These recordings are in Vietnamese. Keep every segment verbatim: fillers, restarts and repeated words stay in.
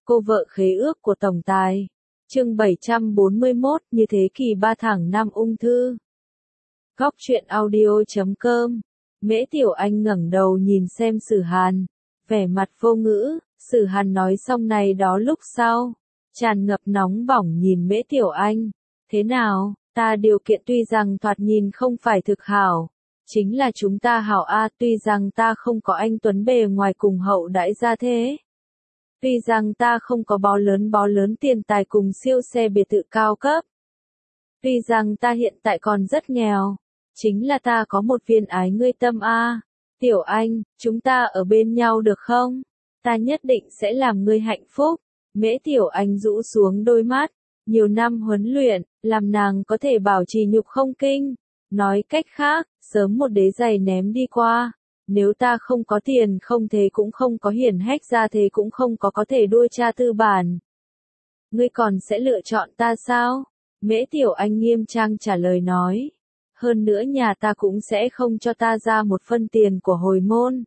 Cô vợ khế ước của tổng tài. Chương bảy trăm bốn mươi mốt, như thế kỷ ba thẳng năm ung thư. Góc truyện audio chấm com. Mễ Tiểu Anh ngẩng đầu nhìn xem Sử Hàn, vẻ mặt vô ngữ. Sử Hàn nói xong này đó lúc sau, tràn ngập nóng bỏng nhìn Mễ Tiểu Anh. Thế nào, ta điều kiện tuy rằng thoạt nhìn không phải thực hảo, chính là chúng ta hảo a, tuy rằng ta không có anh tuấn bề ngoài cùng hậu đãi gia thế. Tuy rằng ta không có bó lớn bó lớn tiền tài cùng siêu xe biệt thự cao cấp. Tuy rằng ta hiện tại còn rất nghèo, chính là ta có một viên ái ngươi tâm a. Tiểu Anh, chúng ta ở bên nhau được không? Ta nhất định sẽ làm ngươi hạnh phúc. Mễ Tiểu Anh rũ xuống đôi mắt, nhiều năm huấn luyện, làm nàng có thể bảo trì nhục không kinh. Nói cách khác, sớm một đế giày ném đi qua. Nếu ta không có tiền không thế cũng không có hiển hách ra thế cũng không có có thể đuôi cha tư bản. Ngươi còn sẽ lựa chọn ta sao? Mễ Tiểu Anh nghiêm trang trả lời nói. Hơn nữa nhà ta cũng sẽ không cho ta ra một phân tiền của hồi môn.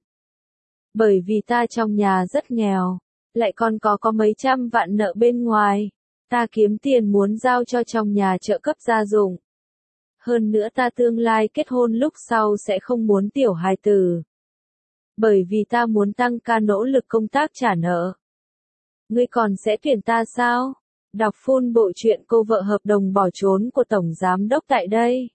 Bởi vì ta trong nhà rất nghèo, lại còn có có mấy trăm vạn nợ bên ngoài. Ta kiếm tiền muốn giao cho trong nhà trợ cấp gia dụng. Hơn nữa ta tương lai kết hôn lúc sau sẽ không muốn tiểu hài tử. Bởi vì ta muốn tăng ca nỗ lực công tác trả nợ. Ngươi còn sẽ tuyển ta sao? Đọc full bộ truyện cô vợ hợp đồng bỏ trốn của Tổng Giám Đốc tại đây.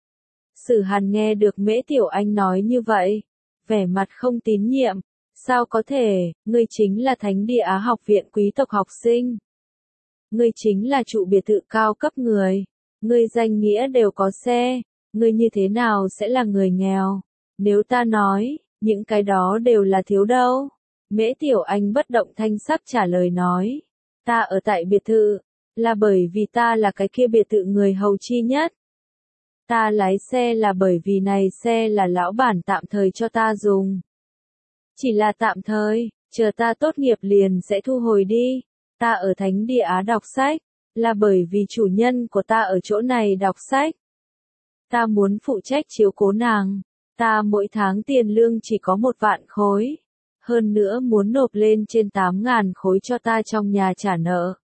Sử Hàn nghe được Mễ Tiểu Anh nói như vậy, vẻ mặt không tín nhiệm. Sao có thể, ngươi chính là Thánh Địa Á học viện quý tộc học sinh. Ngươi chính là trụ biệt thự cao cấp người. Ngươi danh nghĩa đều có xe. Ngươi như thế nào sẽ là người nghèo? Nếu ta nói, những cái đó đều là thiếu đâu. Mễ Tiểu Anh bất động thanh sắc trả lời nói. Ta ở tại biệt thự, là bởi vì ta là cái kia biệt thự người hầu chi nhất. Ta lái xe là bởi vì này xe là lão bản tạm thời cho ta dùng. Chỉ là tạm thời, chờ ta tốt nghiệp liền sẽ thu hồi đi. Ta ở Thánh Địa Á đọc sách, là bởi vì chủ nhân của ta ở chỗ này đọc sách. Ta muốn phụ trách chiếu cố nàng. Ta mỗi tháng tiền lương chỉ có một vạn khối. Hơn nữa muốn nộp lên trên tám ngàn khối cho ta trong nhà trả nợ.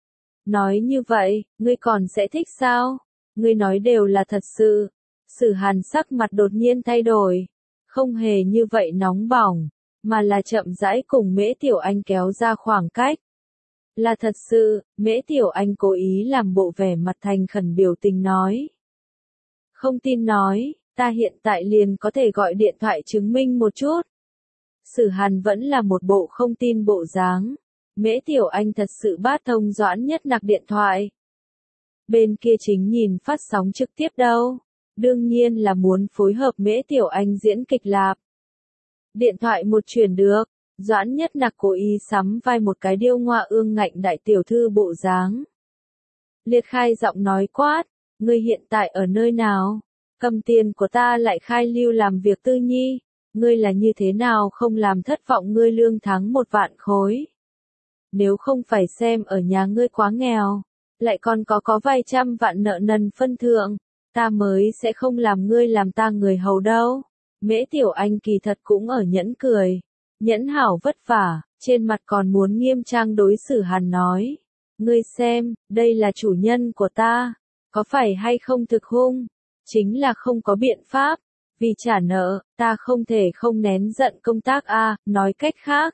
Nói như vậy, ngươi còn sẽ thích sao? Ngươi nói đều là thật sự. Sử Hàn sắc mặt đột nhiên thay đổi. Không hề như vậy nóng bỏng, mà là chậm rãi cùng Mễ Tiểu Anh kéo ra khoảng cách. Là thật sự, Mễ Tiểu Anh cố ý làm bộ vẻ mặt thành khẩn biểu tình nói. Không tin nói, ta hiện tại liền có thể gọi điện thoại chứng minh một chút. Sử Hàn vẫn là một bộ không tin bộ dáng. Mễ Tiểu Anh thật sự bát thông Doãn Nhất Nặc điện thoại. Bên kia chính nhìn phát sóng trực tiếp đâu. Đương nhiên là muốn phối hợp Mễ Tiểu Anh diễn kịch lạp. Điện thoại một chuyển được, Doãn Nhất Nặc cố ý sắm vai một cái điêu ngoa ương ngạnh đại tiểu thư bộ dáng. Liệt khai giọng nói quát, ngươi hiện tại ở nơi nào? Cầm tiền của ta lại khai lưu làm việc tư nhi, ngươi là như thế nào không làm thất vọng ngươi lương tháng một vạn khối. Nếu không phải xem ở nhà ngươi quá nghèo, lại còn có có vài trăm vạn nợ nần phân thượng, ta mới sẽ không làm ngươi làm ta người hầu đâu. Mễ Tiểu Anh kỳ thật cũng ở nhẫn cười, nhẫn hảo vất vả, trên mặt còn muốn nghiêm trang đối xử Hàn nói. Ngươi xem, đây là chủ nhân của ta, có phải hay không thực hung? Chính là không có biện pháp, vì trả nợ, ta không thể không nén giận công tác a, nói cách khác.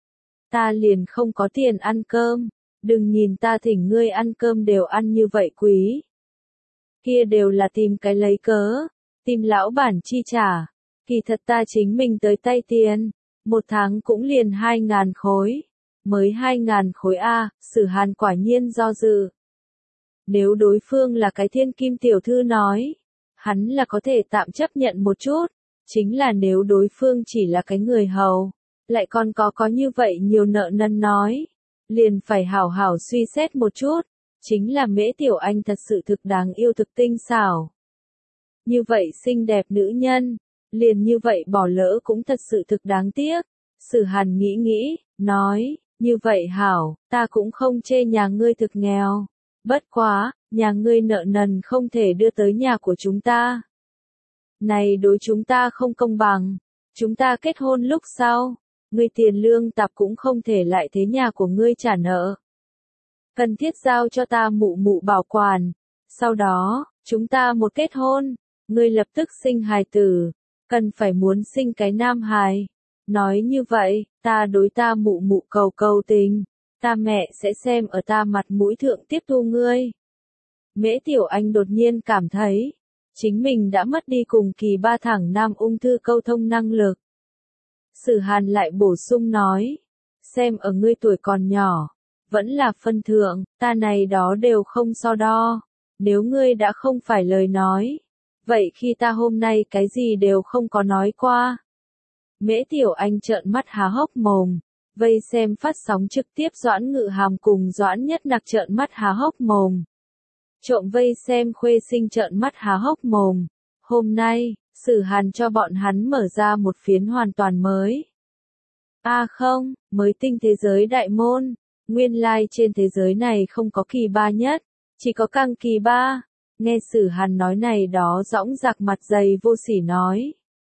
Ta liền không có tiền ăn cơm, đừng nhìn ta thỉnh ngươi ăn cơm đều ăn như vậy quý. Kia đều là tìm cái lấy cớ, tìm lão bản chi trả, kỳ thật ta chính mình tới tay tiền, một tháng cũng liền hai ngàn khối, mới hai ngàn khối a, Sử Hàn quả nhiên do dự. Nếu đối phương là cái thiên kim tiểu thư nói, hắn là có thể tạm chấp nhận một chút, chính là nếu đối phương chỉ là cái người hầu, lại còn có có như vậy nhiều nợ nần nói, liền phải hảo hảo suy xét một chút, chính là Mễ Tiểu Anh thật sự thực đáng yêu thực tinh xảo. Như vậy xinh đẹp nữ nhân, liền như vậy bỏ lỡ cũng thật sự thực đáng tiếc. Sử Hàn nghĩ nghĩ, nói, như vậy hảo, ta cũng không chê nhà ngươi thực nghèo. Bất quá, nhà ngươi nợ nần không thể đưa tới nhà của chúng ta. Này đối chúng ta không công bằng, chúng ta kết hôn lúc sau, ngươi tiền lương tạp cũng không thể lại thế nhà của ngươi trả nợ. Cần thiết giao cho ta mụ mụ bảo quản, sau đó, chúng ta một kết hôn, ngươi lập tức sinh hài tử, cần phải muốn sinh cái nam hài. Nói như vậy, ta đối ta mụ mụ cầu cầu tình, ta mẹ sẽ xem ở ta mặt mũi thượng tiếp thu ngươi. Mễ Tiểu Anh đột nhiên cảm thấy, chính mình đã mất đi cùng kỳ ba thẳng nam ung thư câu thông năng lực. Sử Hàn lại bổ sung nói, xem ở ngươi tuổi còn nhỏ, vẫn là phân thượng, ta này đó đều không so đo, nếu ngươi đã không phải lời nói, vậy khi ta hôm nay cái gì đều không có nói qua. Mễ Tiểu Anh trợn mắt há hốc mồm, vây xem phát sóng trực tiếp Doãn Ngự Hàm cùng Doãn Nhất Nặc trợn mắt há hốc mồm. Trộm vây xem Khuê Sinh trợn mắt há hốc mồm. Hôm nay, Sử Hàn cho bọn hắn mở ra một phiến hoàn toàn mới. A à không, mới tinh thế giới đại môn, nguyên lai trên thế giới này không có kỳ ba nhất, chỉ có càng kỳ ba. Nghe Sử Hàn nói này đó dõng dạc mặt dày vô sỉ nói.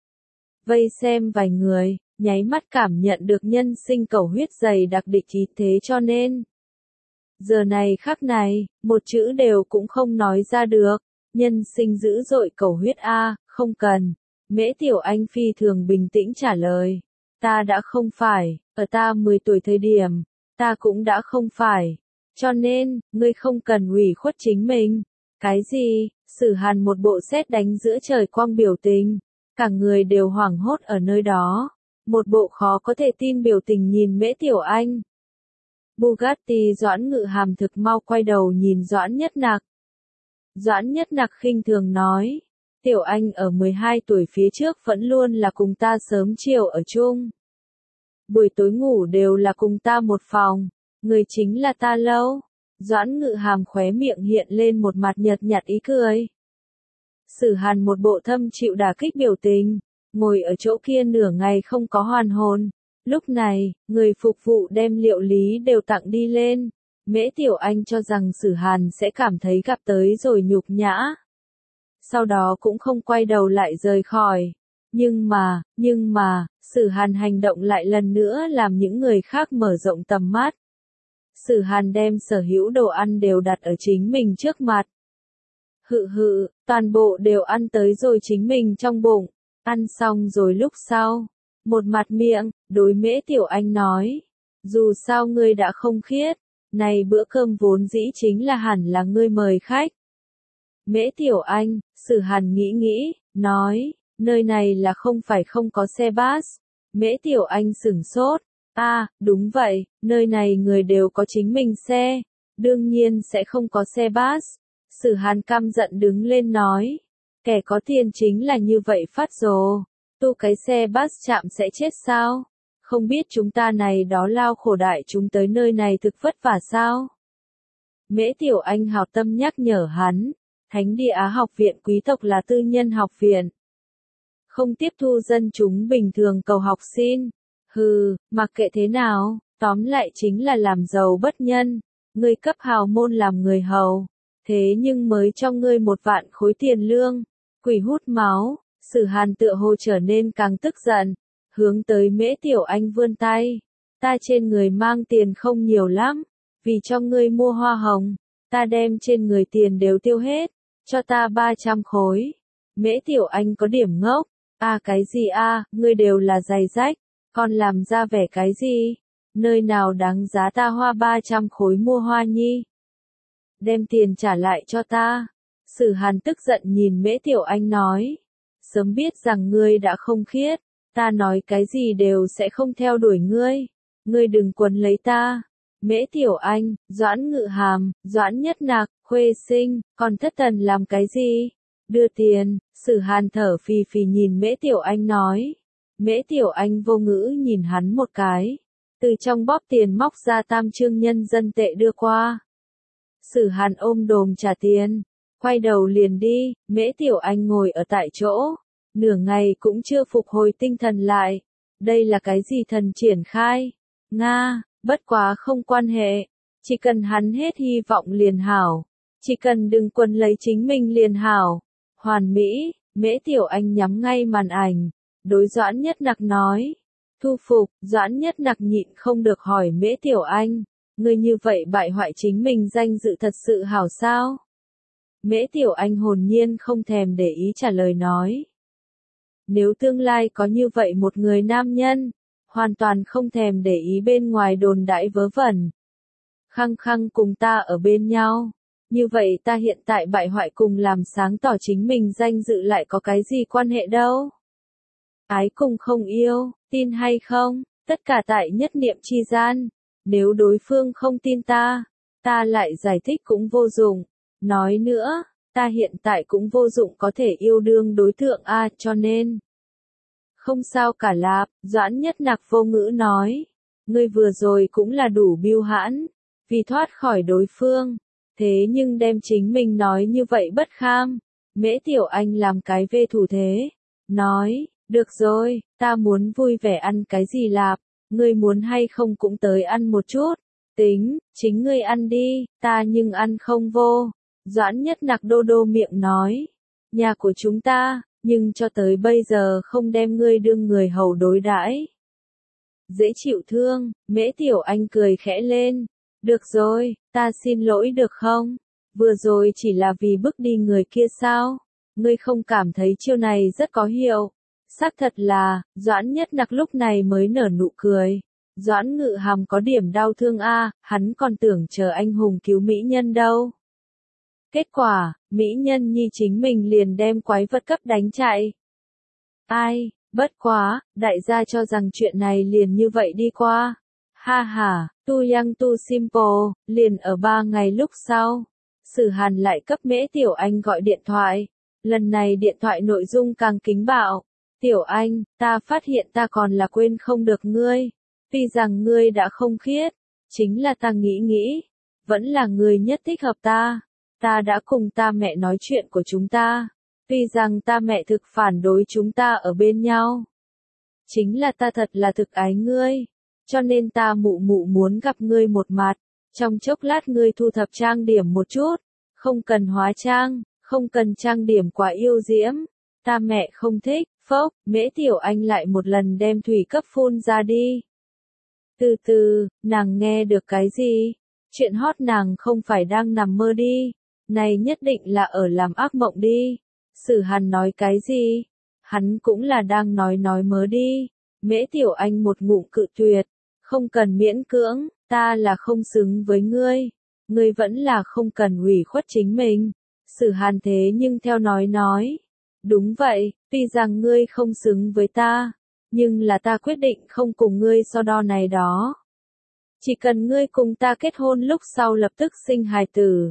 Vây xem vài người, nháy mắt cảm nhận được nhân sinh cầu huyết dày đặc địch ý thế cho nên. Giờ này khắc này, một chữ đều cũng không nói ra được, nhân sinh dữ dội cầu huyết a, không cần. Mễ Tiểu Anh phi thường bình tĩnh trả lời, ta đã không phải, ở ta mười tuổi thời điểm, ta cũng đã không phải, cho nên, ngươi không cần ủy khuất chính mình. Cái gì? Sử Hàn một bộ sét đánh giữa trời quang biểu tình, cả người đều hoảng hốt ở nơi đó, một bộ khó có thể tin biểu tình nhìn Mễ Tiểu Anh. Bugatti Doãn Ngự Hàm thực mau quay đầu nhìn Doãn Nhất Nặc. Doãn Nhất Nặc khinh thường nói, Tiểu Anh ở mười hai tuổi phía trước vẫn luôn là cùng ta sớm chiều ở chung. Buổi tối ngủ đều là cùng ta một phòng, người chính là ta lâu. Doãn Ngự Hàm khóe miệng hiện lên một mặt nhợt nhạt ý cười. Sử Hàn một bộ thâm chịu đả kích biểu tình, ngồi ở chỗ kia nửa ngày không có hoàn hồn. Lúc này, người phục vụ đem liệu lý đều tặng đi lên. Mễ Tiểu Anh cho rằng Sử Hàn sẽ cảm thấy gặp tới rồi nhục nhã. Sau đó cũng không quay đầu lại rời khỏi. Nhưng mà, nhưng mà, Sử Hàn hành động lại lần nữa làm những người khác mở rộng tầm mắt. Sử Hàn đem sở hữu đồ ăn đều đặt ở chính mình trước mặt. Hự hự, toàn bộ đều ăn tới rồi chính mình trong bụng. Ăn xong rồi lúc sau, một mặt miệng, đối Mễ Tiểu Anh nói, dù sao ngươi đã không khiết, này bữa cơm vốn dĩ chính là hẳn là ngươi mời khách. Mễ Tiểu Anh, Sử Hàn nghĩ nghĩ, nói, nơi này là không phải không có xe bus. Mễ Tiểu Anh sửng sốt, a, à, đúng vậy, nơi này người đều có chính mình xe, đương nhiên sẽ không có xe bus. Sử Hàn căm giận đứng lên nói, kẻ có tiền chính là như vậy phát rồ, tu cái xe bus chạm sẽ chết sao? Không biết chúng ta này đó lao khổ đại chúng tới nơi này thực vất vả sao? Mễ Tiểu Anh hào tâm nhắc nhở hắn, Thánh Địa Á học viện quý tộc là tư nhân học viện, không tiếp thu dân chúng bình thường cầu học xin. Hừ, mặc kệ thế nào, tóm lại chính là làm giàu bất nhân, ngươi cấp hào môn làm người hầu, thế nhưng mới cho ngươi một vạn khối tiền lương, quỷ hút máu. Sử Hàn tựa hồ trở nên càng tức giận, hướng tới Mễ Tiểu Anh vươn tay, ta trên người mang tiền không nhiều lắm, vì cho ngươi mua hoa hồng, ta đem trên người tiền đều tiêu hết, cho ta ba trăm khối. Mễ Tiểu Anh có điểm ngốc, a à, cái gì a, à, ngươi đều là giày rách, còn làm ra vẻ cái gì, nơi nào đáng giá ta hoa ba trăm khối mua hoa nhi. Đem tiền trả lại cho ta. Sử Hàn tức giận nhìn Mễ Tiểu Anh nói, sớm biết rằng ngươi đã không khiết, ta nói cái gì đều sẽ không theo đuổi ngươi, ngươi đừng quấn lấy ta. Mễ Tiểu Anh, Doãn Ngự Hàm, Doãn Nhất Nặc, Khuê Sinh, còn Thất Tần làm cái gì? Đưa tiền. Sử Hàn thở phì phì nhìn Mễ Tiểu Anh nói. Mễ Tiểu Anh vô ngữ nhìn hắn một cái, từ trong bóp tiền móc ra tam trương nhân dân tệ đưa qua. Sử Hàn ôm đồm trả tiền, quay đầu liền đi. Mễ Tiểu Anh ngồi ở tại chỗ, nửa ngày cũng chưa phục hồi tinh thần lại. Đây là cái gì thần triển khai? Nga, bất quá không quan hệ, chỉ cần hắn hết hy vọng liền hảo, chỉ cần đừng quấn lấy chính mình liền hảo. Hoàn mỹ. Mễ Tiểu Anh nhắm ngay màn ảnh, đối Doãn Nhất Nặc nói, Thu phục, Doãn Nhất Nặc nhịn không được hỏi Mễ Tiểu Anh, ngươi như vậy bại hoại chính mình danh dự thật sự hảo sao? Mễ Tiểu Anh hồn nhiên không thèm để ý trả lời nói. Nếu tương lai có như vậy một người nam nhân, hoàn toàn không thèm để ý bên ngoài đồn đại vớ vẩn, khăng khăng cùng ta ở bên nhau, như vậy ta hiện tại bại hoại cùng làm sáng tỏ chính mình danh dự lại có cái gì quan hệ đâu? Ái cùng không yêu, tin hay không, tất cả tại nhất niệm chi gian, nếu đối phương không tin ta, ta lại giải thích cũng vô dụng, nói nữa, ta hiện tại cũng vô dụng có thể yêu đương đối tượng a, cho nên không sao cả lạp, Doãn Nhất Nặc vô ngữ nói, ngươi vừa rồi cũng là đủ biêu hãn, vì thoát khỏi đối phương, thế nhưng đem chính mình nói như vậy bất kham. Mễ Tiểu Anh làm cái vê thủ thế, nói, được rồi, ta muốn vui vẻ ăn cái gì lạp, ngươi muốn hay không cũng tới ăn một chút, tính, chính ngươi ăn đi, ta nhưng ăn không vô. Doãn Nhất Nặc đô đô miệng nói, nhà của chúng ta, nhưng cho tới bây giờ không đem ngươi đương người hầu đối đãi. Dễ chịu thương, Mễ Tiểu Anh cười khẽ lên, được rồi, ta xin lỗi được không? Vừa rồi chỉ là vì bức đi người kia sao? Ngươi không cảm thấy chiêu này rất có hiệu? Xác thật là, Doãn Nhất Nặc lúc này mới nở nụ cười. Doãn Ngự Hàm có điểm đau thương a, hắn còn tưởng chờ anh hùng cứu mỹ nhân đâu. Kết quả, mỹ nhân nhi chính mình liền đem quái vật cấp đánh chạy. Ai, bất quá, đại gia cho rằng chuyện này liền như vậy đi qua. Ha ha, tu yang tu simple, liền ở ba ngày lúc sau. Sử Hàn lại cấp Mễ Tiểu Anh gọi điện thoại. Lần này điện thoại nội dung càng kính bạo. Tiểu Anh, ta phát hiện ta còn là quên không được ngươi. Tuy rằng ngươi đã không khiết, chính là ta nghĩ nghĩ, vẫn là người nhất thích hợp ta. Ta đã cùng ta mẹ nói chuyện của chúng ta. Tuy rằng ta mẹ thực phản đối chúng ta ở bên nhau. Chính là ta thật là thực ái ngươi. Cho nên ta mụ mụ muốn gặp ngươi một mặt. Trong chốc lát ngươi thu thập trang điểm một chút. Không cần hóa trang, không cần trang điểm quá yêu diễm. Ta mẹ không thích, phốc, Mễ Tiểu Anh lại một lần đem thủy cấp phun ra đi. Từ từ, nàng nghe được cái gì? Chuyện hot nàng không phải đang nằm mơ đi. Này nhất định là ở làm ác mộng đi. Sử Hàn nói cái gì? Hắn cũng là đang nói nói mớ đi. Mễ Tiểu Anh một ngụm cự tuyệt. Không cần miễn cưỡng, ta là không xứng với ngươi. Ngươi vẫn là không cần ủy khuất chính mình. Sử Hàn thế nhưng theo nói nói. Đúng vậy, tuy rằng ngươi không xứng với ta. Nhưng là ta quyết định không cùng ngươi so đo này đó. Chỉ cần ngươi cùng ta kết hôn lúc sau lập tức sinh hài tử.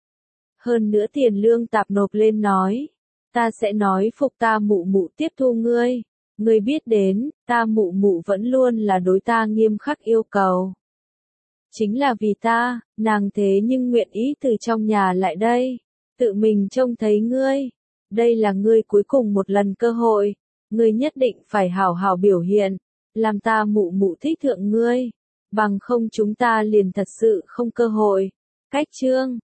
Hơn nữa tiền lương tạp nộp lên nói. Ta sẽ nói phục ta mụ mụ tiếp thu ngươi. Ngươi biết đến, ta mụ mụ vẫn luôn là đối ta nghiêm khắc yêu cầu. Chính là vì ta, nàng thế nhưng nguyện ý từ trong nhà lại đây. Tự mình trông thấy ngươi. Đây là ngươi cuối cùng một lần cơ hội. Ngươi nhất định phải hảo hảo biểu hiện. Làm ta mụ mụ thích thượng ngươi. Bằng không chúng ta liền thật sự không cơ hội. Cách chương.